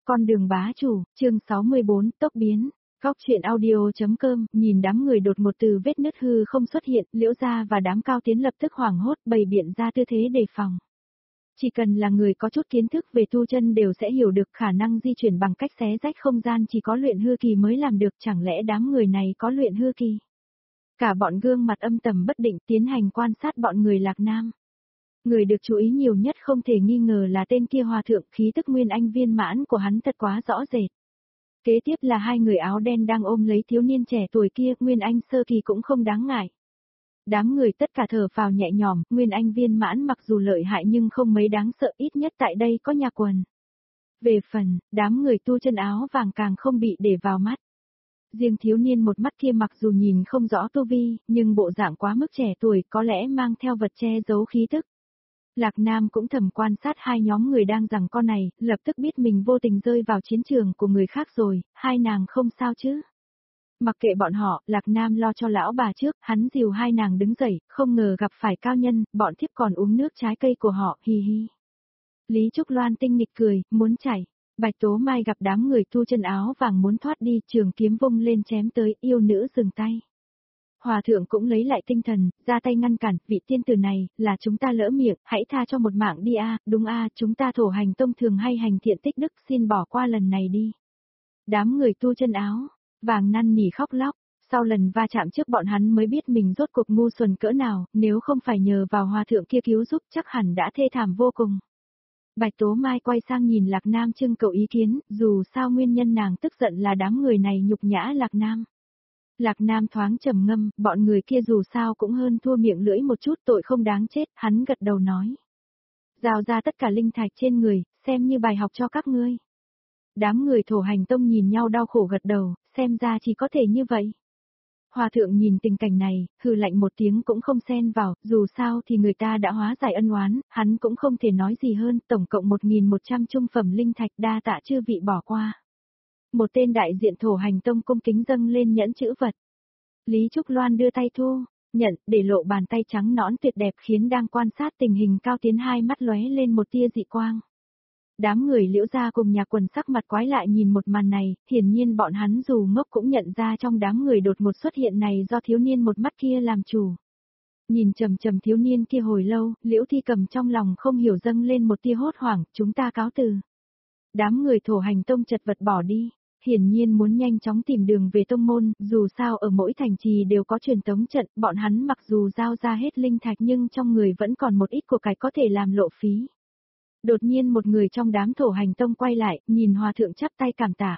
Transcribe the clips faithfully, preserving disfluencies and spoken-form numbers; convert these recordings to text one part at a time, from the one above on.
Con đường bá chủ, chương sáu mươi bốn, tốc biến. Góc truyện audio.com, nhìn đám người đột một từ vết nứt hư không xuất hiện, Liễu Gia và đám Cao Tiến lập tức hoảng hốt bày biện ra tư thế đề phòng. Chỉ cần là người có chút kiến thức về tu chân đều sẽ hiểu được khả năng di chuyển bằng cách xé rách không gian chỉ có luyện hư kỳ mới làm được, chẳng lẽ đám người này có luyện hư kỳ. Cả bọn gương mặt âm tầm bất định tiến hành quan sát bọn người Lạc Nam. Người được chú ý nhiều nhất không thể nghi ngờ là tên kia hòa thượng, khí tức nguyên anh viên mãn của hắn thật quá rõ rệt. Kế tiếp là hai người áo đen đang ôm lấy thiếu niên trẻ tuổi kia, nguyên anh sơ kỳ cũng không đáng ngại. Đám người tất cả thở phào nhẹ nhõm, nguyên anh viên mãn mặc dù lợi hại nhưng không mấy đáng sợ, ít nhất tại đây có nhà quần. Về phần, đám người tu chân áo vàng càng không bị để vào mắt. Riêng thiếu niên một mắt kia mặc dù nhìn không rõ tu vi, nhưng bộ dạng quá mức trẻ tuổi, có lẽ mang theo vật che giấu khí tức. Lạc Nam cũng thầm quan sát hai nhóm người đang giằng co này, lập tức biết mình vô tình rơi vào chiến trường của người khác rồi, hai nàng không sao chứ. Mặc kệ bọn họ, Lạc Nam lo cho lão bà trước, hắn dìu hai nàng đứng dậy, không ngờ gặp phải cao nhân, bọn thiếp còn uống nước trái cây của họ, hi hi. Lý Trúc Loan tinh nghịch cười, muốn chảy. Bạch Tố Mai gặp đám người tu chân áo vàng muốn thoát đi, trường kiếm vung lên chém tới, yêu nữ dừng tay. Hòa thượng cũng lấy lại tinh thần, ra tay ngăn cản, vị tiên tử này, là chúng ta lỡ miệng, hãy tha cho một mạng đi a, đúng a, chúng ta thổ hành tông thường hay hành thiện tích đức, xin bỏ qua lần này đi. Đám người tu chân áo vàng năn nỉ khóc lóc, sau lần va chạm trước bọn hắn mới biết mình rốt cuộc ngu xuẩn cỡ nào, nếu không phải nhờ vào hòa thượng kia cứu giúp chắc hẳn đã thê thảm vô cùng. Bạch Tố Mai quay sang nhìn Lạc Nam trưng cầu ý kiến, dù sao nguyên nhân nàng tức giận là đám người này nhục nhã Lạc Nam. Lạc Nam thoáng trầm ngâm, bọn người kia dù sao cũng hơn thua miệng lưỡi một chút, tội không đáng chết, hắn gật đầu nói. Giao ra tất cả linh thạch trên người, xem như bài học cho các ngươi. Đám người thổ hành tông nhìn nhau đau khổ gật đầu, xem ra chỉ có thể như vậy. Hòa thượng nhìn tình cảnh này, hừ lạnh một tiếng cũng không xen vào, dù sao thì người ta đã hóa giải ân oán, hắn cũng không thể nói gì hơn, tổng cộng một nghìn một trăm trung phẩm linh thạch, đa tạ chư vị bỏ qua. Một tên đại diện thổ hành tông cung kính dâng lên nhẫn chữ vật. Lý Trúc Loan đưa tay thu, nhận, để lộ bàn tay trắng nõn tuyệt đẹp khiến đang quan sát tình hình Cao Tiến hai mắt lóe lên một tia dị quang. Đám người Liễu Gia cùng nhà quần sắc mặt quái lại nhìn một màn này, hiển nhiên bọn hắn dù ngốc cũng nhận ra trong đám người đột ngột xuất hiện này do thiếu niên một mắt kia làm chủ. Nhìn trầm trầm thiếu niên kia hồi lâu, Liễu Thi Cầm trong lòng không hiểu dâng lên một tia hốt hoảng, chúng ta cáo từ. Đám người thổ hành tông chật vật bỏ đi. Hiển nhiên muốn nhanh chóng tìm đường về tông môn, dù sao ở mỗi thành trì đều có truyền tống trận, bọn hắn mặc dù giao ra hết linh thạch nhưng trong người vẫn còn một ít của cải có thể làm lộ phí. Đột nhiên một người trong đám thổ hành tông quay lại, nhìn hòa thượng chắp tay cảm tạ.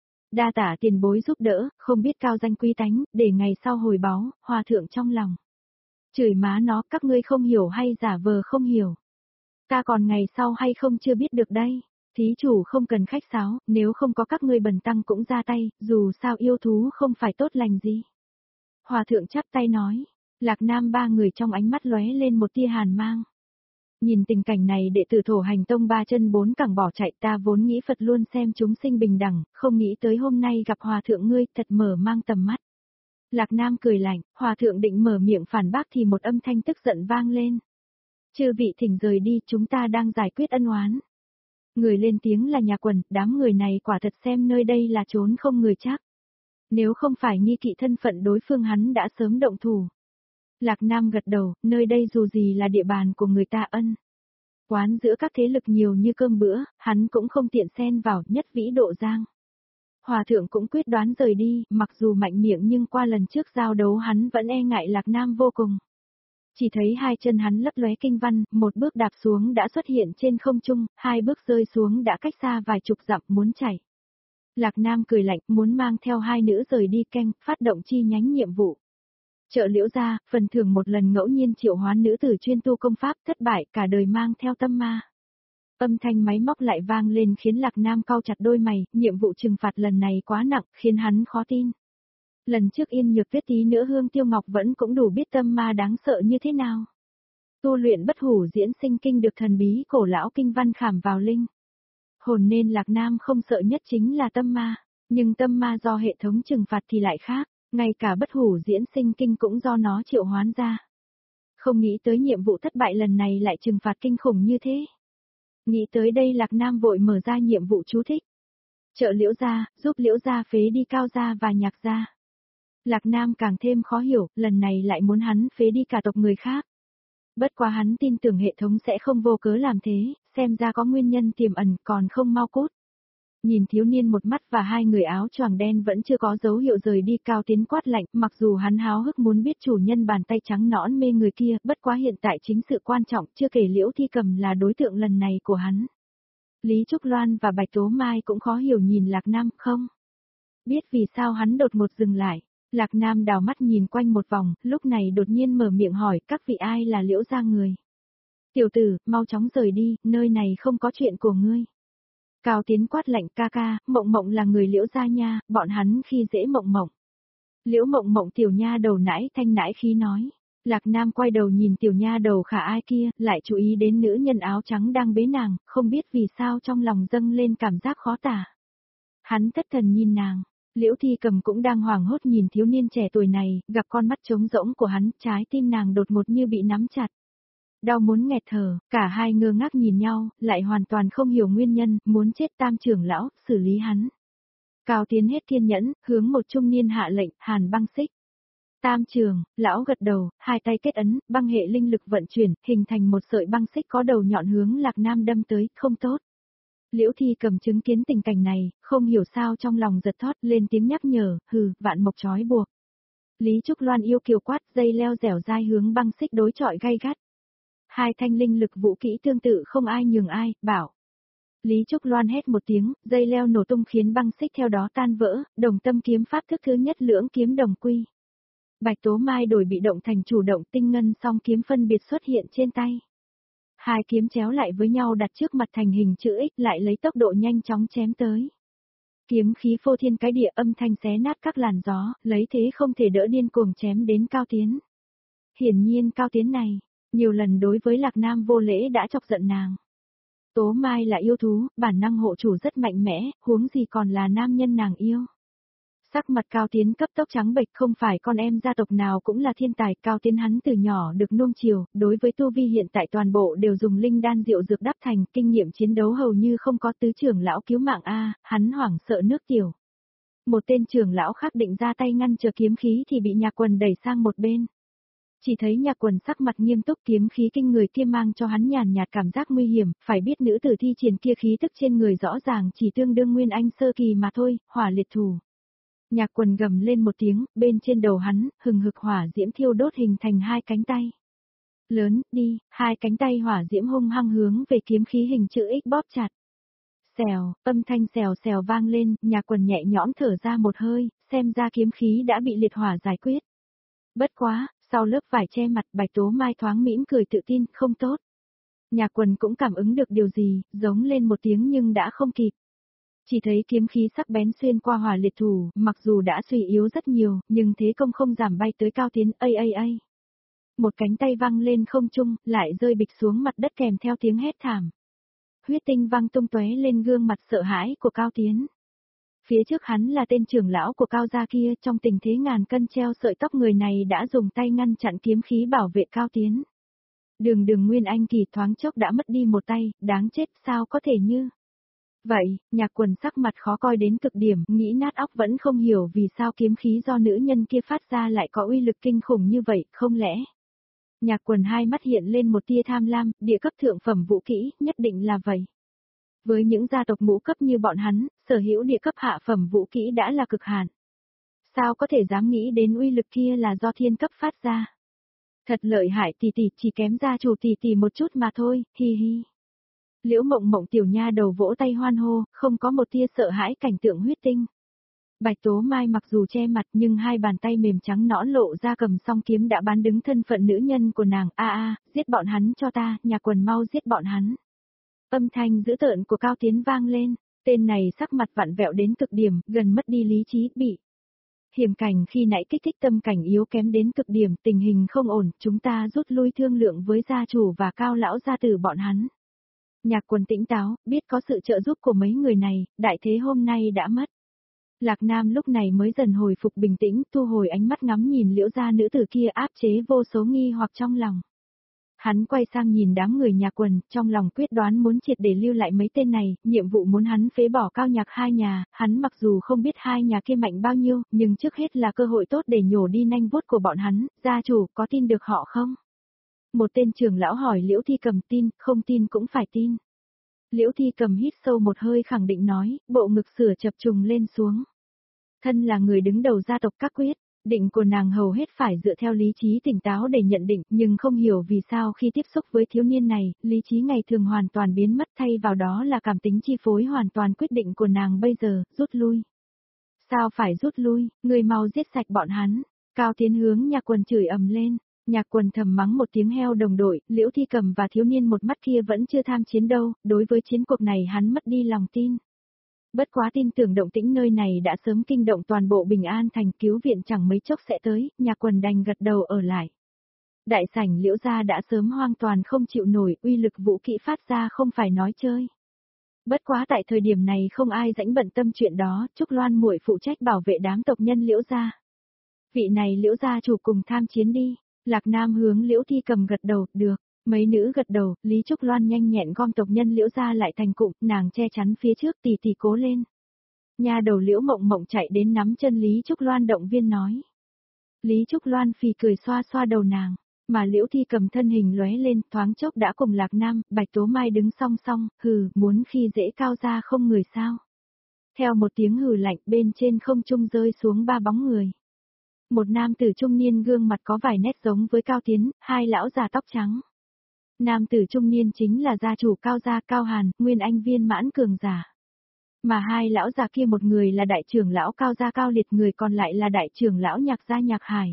Đa tạ tiền bối giúp đỡ, không biết cao danh quý tánh, để ngày sau hồi báo, hòa thượng trong lòng. Chửi má nó, các ngươi không hiểu hay giả vờ không hiểu. Ta còn ngày sau hay không chưa biết được đây. Thí chủ không cần khách sáo, nếu không có các ngươi bần tăng cũng ra tay, dù sao yêu thú không phải tốt lành gì. Hòa thượng chắp tay nói, Lạc Nam ba người trong ánh mắt lóe lên một tia hàn mang. Nhìn tình cảnh này đệ tử thổ hành tông ba chân bốn cẳng bỏ chạy, ta vốn nghĩ Phật luôn xem chúng sinh bình đẳng, không nghĩ tới hôm nay gặp hòa thượng ngươi thật mở mang tầm mắt. Lạc Nam cười lạnh, hòa thượng định mở miệng phản bác thì một âm thanh tức giận vang lên. Chư vị thỉnh rời đi, chúng ta đang giải quyết ân oán. Người lên tiếng là nhà quần, đám người này quả thật xem nơi đây là trốn không người chắc. Nếu không phải nghi kỵ thân phận đối phương hắn đã sớm động thủ. Lạc Nam gật đầu, nơi đây dù gì là địa bàn của người ta ân. Quán giữa các thế lực nhiều như cơm bữa, hắn cũng không tiện xen vào, nhất vĩ độ giang. Hòa thượng cũng quyết đoán rời đi, mặc dù mạnh miệng nhưng qua lần trước giao đấu hắn vẫn e ngại Lạc Nam vô cùng. Chỉ thấy hai chân hắn lấp lóe kinh văn, một bước đạp xuống đã xuất hiện trên không trung, hai bước rơi xuống đã cách xa vài chục dặm muốn chảy. Lạc Nam cười lạnh, muốn mang theo hai nữ rời đi canh, phát động chi nhánh nhiệm vụ. Trợ Liễu Gia, phần thưởng một lần ngẫu nhiên triệu hoán nữ tử chuyên tu công pháp, thất bại cả đời mang theo tâm ma. Âm thanh máy móc lại vang lên khiến Lạc Nam cau chặt đôi mày, nhiệm vụ trừng phạt lần này quá nặng, khiến hắn khó tin. Lần trước Yên Nhược Tuyết tí nữa Hương Tiêu Ngọc vẫn cũng đủ biết tâm ma đáng sợ như thế nào. Tu luyện bất hủ diễn sinh kinh được thần bí cổ lão kinh văn khảm vào linh hồn nên Lạc Nam không sợ nhất chính là tâm ma, nhưng tâm ma do hệ thống trừng phạt thì lại khác, ngay cả bất hủ diễn sinh kinh cũng do nó triệu hoán ra. Không nghĩ tới nhiệm vụ thất bại lần này lại trừng phạt kinh khủng như thế. Nghĩ tới đây Lạc Nam vội mở ra nhiệm vụ chú thích. trợ Liễu gia, giúp Liễu gia phế đi Cao gia và Nhạc gia. Lạc Nam càng thêm khó hiểu, lần này lại muốn hắn phế đi cả tộc người khác. Bất quá hắn tin tưởng hệ thống sẽ không vô cớ làm thế, xem ra có nguyên nhân tiềm ẩn còn không mau cút. Nhìn thiếu niên một mắt và hai người áo choàng đen vẫn chưa có dấu hiệu rời đi, Cao Tiến quát lạnh, mặc dù hắn háo hức muốn biết chủ nhân bàn tay trắng nõn mê người kia, bất quá hiện tại chính sự quan trọng, chưa kể Liễu Thi Cầm là đối tượng lần này của hắn. Lý Trúc Loan và Bạch Tố Mai cũng khó hiểu nhìn Lạc Nam, không biết vì sao hắn đột ngột dừng lại. Lạc Nam đào mắt nhìn quanh một vòng, lúc này đột nhiên mở miệng hỏi các vị ai là Liễu gia người. Tiểu tử, mau chóng rời đi, nơi này không có chuyện của ngươi. Cao Tiến quát lạnh, ca ca, Mộng Mộng là người Liễu gia nha, bọn hắn khi dễ Mộng Mộng. Liễu Mộng Mộng tiểu nha đầu nãi thanh nãi khí nói. Lạc Nam quay đầu nhìn tiểu nha đầu khả ai kia, lại chú ý đến nữ nhân áo trắng đang bế nàng, không biết vì sao trong lòng dâng lên cảm giác khó tả. Hắn thất thần nhìn nàng. Liễu Thi Cầm cũng đang hoảng hốt nhìn thiếu niên trẻ tuổi này, gặp con mắt trống rỗng của hắn, trái tim nàng đột ngột như bị nắm chặt. Đau muốn nghẹt thở, cả hai ngơ ngác nhìn nhau, lại hoàn toàn không hiểu nguyên nhân, muốn chết Tam trưởng lão, xử lý hắn. Cao Tiến hết kiên nhẫn, hướng một trung niên hạ lệnh, hàn băng xích. Tam trưởng, lão gật đầu, hai tay kết ấn, băng hệ linh lực vận chuyển, hình thành một sợi băng xích có đầu nhọn hướng Lạc Nam đâm tới, không tốt. Liễu Thi Cầm chứng kiến tình cảnh này, không hiểu sao trong lòng giật thót, lên tiếng nhắc nhở, hừ, vạn mộc trói buộc. Lý Trúc Loan yêu kiều quát, dây leo dẻo dai hướng băng xích đối chọi gay gắt. Hai thanh linh lực vũ kỹ tương tự không ai nhường ai, bảo. Lý Trúc Loan hét một tiếng, dây leo nổ tung khiến băng xích theo đó tan vỡ, đồng tâm kiếm pháp thức thứ nhất lưỡng kiếm đồng quy. Bạch Tố Mai đổi bị động thành chủ động, tinh ngân song kiếm phân biệt xuất hiện trên tay. Hai kiếm chéo lại với nhau đặt trước mặt thành hình chữ X, lại lấy tốc độ nhanh chóng chém tới. Kiếm khí phô thiên cái địa, âm thanh xé nát các làn gió, lấy thế không thể đỡ điên cuồng chém đến Cao Tiến. Hiển nhiên Cao Tiến này, nhiều lần đối với Lạc Nam vô lễ đã chọc giận nàng. Tố Mai là yêu thú, bản năng hộ chủ rất mạnh mẽ, huống gì còn là nam nhân nàng yêu. Sắc mặt Cao Tiến cấp tốc trắng bệch, không phải con em gia tộc nào cũng là thiên tài, Cao Tiến hắn từ nhỏ được nuông chiều, đối với tu vi hiện tại toàn bộ đều dùng linh đan diệu dược đắp thành, kinh nghiệm chiến đấu hầu như không có, tứ trưởng lão cứu mạng a, hắn hoảng sợ nước tiểu. Một tên trưởng lão khác định ra tay ngăn trở kiếm khí thì bị Nhạc Quần đẩy sang một bên. Chỉ thấy Nhạc Quần sắc mặt nghiêm túc, kiếm khí kinh người kia mang cho hắn nhàn nhạt cảm giác nguy hiểm, phải biết nữ tử thi triển kia khí tức trên người rõ ràng chỉ tương đương nguyên anh sơ kỳ mà thôi, hỏa liệt thủ. Nhạc Quần gầm lên một tiếng, bên trên đầu hắn, hừng hực hỏa diễm thiêu đốt hình thành hai cánh tay. Lớn, đi, hai cánh tay hỏa diễm hung hăng hướng về kiếm khí hình chữ X bóp chặt. Xèo, âm thanh xèo xèo vang lên, Nhạc Quần nhẹ nhõm thở ra một hơi, xem ra kiếm khí đã bị liệt hỏa giải quyết. Bất quá, sau lớp vải che mặt, Bạch Tố Mai thoáng mỉm cười tự tin, không tốt. Nhạc Quần cũng cảm ứng được điều gì, giống lên một tiếng nhưng đã không kịp. Chỉ thấy kiếm khí sắc bén xuyên qua hỏa liệt thủ, mặc dù đã suy yếu rất nhiều, nhưng thế công không giảm bay tới Cao Tiến, ây ây ây. Một cánh tay văng lên không trung, lại rơi bịch xuống mặt đất kèm theo tiếng hét thảm. Huyết tinh văng tung tóe lên gương mặt sợ hãi của Cao Tiến. Phía trước hắn là tên trưởng lão của Cao gia kia, trong tình thế ngàn cân treo sợi tóc, người này đã dùng tay ngăn chặn kiếm khí bảo vệ Cao Tiến. Đường đường nguyên anh kỳ thoáng chốc đã mất đi một tay, đáng chết, sao có thể như... Vậy, Nhạc Quần sắc mặt khó coi đến cực điểm, nghĩ nát óc vẫn không hiểu vì sao kiếm khí do nữ nhân kia phát ra lại có uy lực kinh khủng như vậy, không lẽ? Nhạc Quần hai mắt hiện lên một tia tham lam, địa cấp thượng phẩm vũ kỹ, nhất định là vậy. Với những gia tộc ngũ cấp như bọn hắn, sở hữu địa cấp hạ phẩm vũ kỹ đã là cực hạn. Sao có thể dám nghĩ đến uy lực kia là do thiên cấp phát ra? Thật lợi hại, tỷ tỷ, chỉ kém gia chủ tỷ tỷ một chút mà thôi, hi hi. Liễu Mộng Mộng tiểu nha đầu vỗ tay hoan hô, không có một tia sợ hãi cảnh tượng huyết tinh. Bạch Tố Mai mặc dù che mặt nhưng hai bàn tay mềm trắng nõn lộ ra cầm song kiếm đã bán đứng thân phận nữ nhân của nàng, a a, giết bọn hắn cho ta, Nhạc Quần mau giết bọn hắn. Âm thanh dữ tợn của Cao Tiến vang lên, tên này sắc mặt vặn vẹo đến cực điểm, gần mất đi lý trí, bị hiểm cảnh khi nãy kích thích tâm cảnh yếu kém đến cực điểm, tình hình không ổn, chúng ta rút lui thương lượng với gia chủ và Cao lão gia tử bọn hắn. Nhạc Quần tỉnh táo, biết có sự trợ giúp của mấy người này, đại thế hôm nay đã mất. Lạc Nam lúc này mới dần hồi phục bình tĩnh, thu hồi ánh mắt ngắm nhìn Liễu gia nữ tử kia, áp chế vô số nghi hoặc trong lòng. Hắn quay sang nhìn đám người nhà quần, trong lòng quyết đoán muốn triệt để lưu lại mấy tên này, nhiệm vụ muốn hắn phế bỏ Cao Nhạc hai nhà, hắn mặc dù không biết hai nhà kia mạnh bao nhiêu, nhưng trước hết là cơ hội tốt để nhổ đi nanh vuốt của bọn hắn, gia chủ có tin được họ không? Một tên trưởng lão hỏi Liễu Thi Cầm tin, không tin cũng phải tin. Liễu Thi Cầm hít sâu một hơi khẳng định nói, bộ ngực sửa chập trùng lên xuống. Thân là người đứng đầu gia tộc các quyết, định của nàng hầu hết phải dựa theo lý trí tỉnh táo để nhận định, nhưng không hiểu vì sao khi tiếp xúc với thiếu niên này, lý trí ngày thường hoàn toàn biến mất, thay vào đó là cảm tính chi phối hoàn toàn quyết định của nàng bây giờ, rút lui. Sao phải rút lui, người mau giết sạch bọn hắn. Cao Tiến hướng Nhạc Quần chửi ầm lên. Nhạc Quần thầm mắng một tiếng heo đồng đội, Liễu Thi Cầm và thiếu niên một mắt kia vẫn chưa tham chiến đâu, đối với chiến cuộc này hắn mất đi lòng tin. Bất quá tin tưởng động tĩnh nơi này đã sớm kinh động toàn bộ Bình An thành, cứu viện chẳng mấy chốc sẽ tới, Nhạc Quần đành gật đầu ở lại. Đại sảnh Liễu gia đã sớm hoang toàn không chịu nổi, uy lực vũ kỹ phát ra không phải nói chơi. Bất quá tại thời điểm này không ai rảnh bận tâm chuyện đó, Trúc Loan muội phụ trách bảo vệ đám tộc nhân Liễu gia. Vị này Liễu gia chủ cùng tham chiến đi. Lạc Nam hướng Liễu Thi Cầm gật đầu, được. Mấy nữ gật đầu, Lý Trúc Loan nhanh nhẹn gom tộc nhân Liễu gia lại thành cụm, nàng che chắn phía trước, tỷ tỷ cố lên. Nha đầu Liễu Mộng Mộng chạy đến nắm chân Lý Trúc Loan động viên nói. Lý Trúc Loan phì cười xoa xoa đầu nàng, mà Liễu Thi Cầm thân hình lóe lên, thoáng chốc đã cùng Lạc Nam, Bạch Tố Mai đứng song song, hừ, muốn khi dễ cao ra không người sao. Theo một tiếng hừ lạnh, bên trên không trung rơi xuống ba bóng người. Một nam tử trung niên gương mặt có vài nét giống với Cao Tiến, hai lão già tóc trắng. Nam tử trung niên chính là gia chủ Cao gia Cao Hàn, nguyên anh viên mãn cường giả. Mà hai lão già kia một người là đại trưởng lão Cao gia Cao Liệt, người còn lại là đại trưởng lão Nhạc gia Nhạc Hải.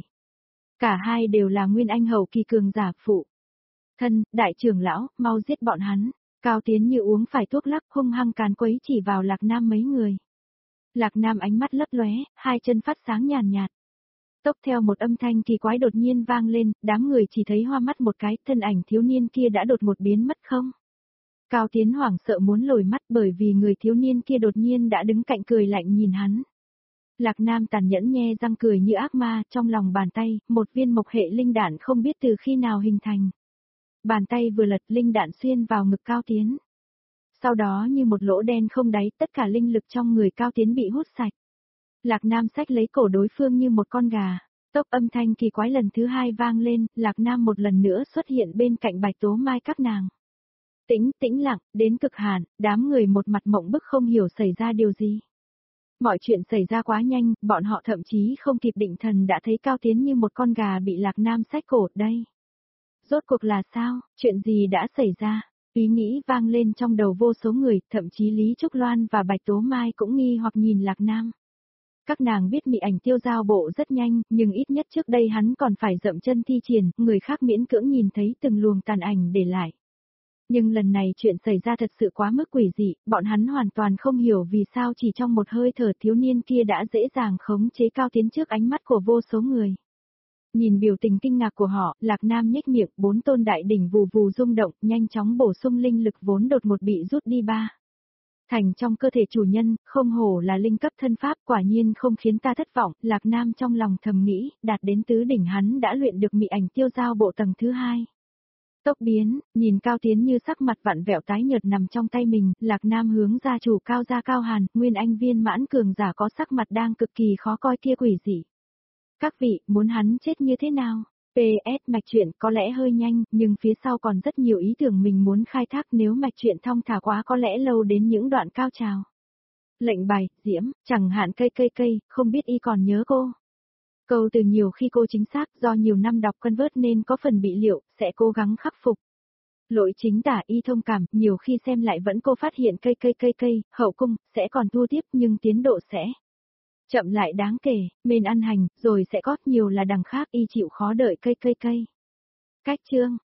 Cả hai đều là nguyên anh hậu kỳ cường giả phụ. Thân, đại trưởng lão, mau giết bọn hắn. Cao Tiến như uống phải thuốc lắc, hung hăng càn quấy chỉ vào Lạc Nam mấy người. Lạc Nam ánh mắt lấp lóe, hai chân phát sáng nhàn nhạt. Tốc theo một âm thanh kỳ quái đột nhiên vang lên, đám người chỉ thấy hoa mắt một cái, thân ảnh thiếu niên kia đã đột một biến mất không. Cao Tiến hoảng sợ muốn lồi mắt bởi vì người thiếu niên kia đột nhiên đã đứng cạnh cười lạnh nhìn hắn. Lạc Nam tàn nhẫn nhe răng cười như ác ma, trong lòng bàn tay, một viên mộc hệ linh đạn không biết từ khi nào hình thành. Bàn tay vừa lật, linh đạn xuyên vào ngực Cao Tiến. Sau đó như một lỗ đen không đáy, tất cả linh lực trong người Cao Tiến bị hút sạch. Lạc Nam xách lấy cổ đối phương như một con gà. Tốc âm thanh kỳ quái lần thứ hai vang lên, Lạc Nam một lần nữa xuất hiện bên cạnh Bạch Tố Mai các nàng. Tĩnh, tĩnh lặng, đến cực hạn, đám người một mặt mộng bức không hiểu xảy ra điều gì. Mọi chuyện xảy ra quá nhanh, bọn họ thậm chí không kịp định thần đã thấy Cao Tiến như một con gà bị Lạc Nam xách cổ đây. Rốt cuộc là sao, chuyện gì đã xảy ra? Ý nghĩ vang lên trong đầu vô số người, thậm chí Lý Trúc Loan và Bạch Tố Mai cũng nghi hoặc nhìn Lạc Nam. Các nàng biết mị ảnh tiêu giao bộ rất nhanh, nhưng ít nhất trước đây hắn còn phải dậm chân thi triển, người khác miễn cưỡng nhìn thấy từng luồng tàn ảnh để lại. Nhưng lần này chuyện xảy ra thật sự quá mức quỷ dị, bọn hắn hoàn toàn không hiểu vì sao chỉ trong một hơi thở thiếu niên kia đã dễ dàng khống chế Cao Tiến trước ánh mắt của vô số người. Nhìn biểu tình kinh ngạc của họ, Lạc Nam nhếch miệng, bốn tôn đại đỉnh vù vù rung động, nhanh chóng bổ sung linh lực vốn đột một bị rút đi ba. Thành trong cơ thể chủ nhân, không hổ là linh cấp thân pháp, quả nhiên không khiến ta thất vọng, Lạc Nam trong lòng thầm nghĩ, đạt đến tứ đỉnh hắn đã luyện được mị ảnh tiêu giao bộ tầng thứ hai. Tốc biến, nhìn Cao Tiến như sắc mặt vặn vẹo tái nhợt nằm trong tay mình, Lạc Nam hướng gia chủ Cao gia Cao Hàn, nguyên anh viên mãn cường giả có sắc mặt đang cực kỳ khó coi kia quỷ dị. Các vị, muốn hắn chết như thế nào? pê ét mạch truyện có lẽ hơi nhanh, nhưng phía sau còn rất nhiều ý tưởng mình muốn khai thác, nếu mạch truyện thong thả quá có lẽ lâu đến những đoạn cao trào. Lệnh bài, Diễm, chẳng hạn cây cây cây, không biết y còn nhớ cô. Câu từ nhiều khi cô chính xác, do nhiều năm đọc convert nên có phần bị liệu, sẽ cố gắng khắc phục. Lỗi chính tả y thông cảm, nhiều khi xem lại vẫn cô phát hiện cây cây cây cây, hậu cung, sẽ còn thua tiếp nhưng tiến độ sẽ chậm lại đáng kể, men ăn hành, rồi sẽ có nhiều là đằng khác y chịu khó đợi cây cây cây. Cách chương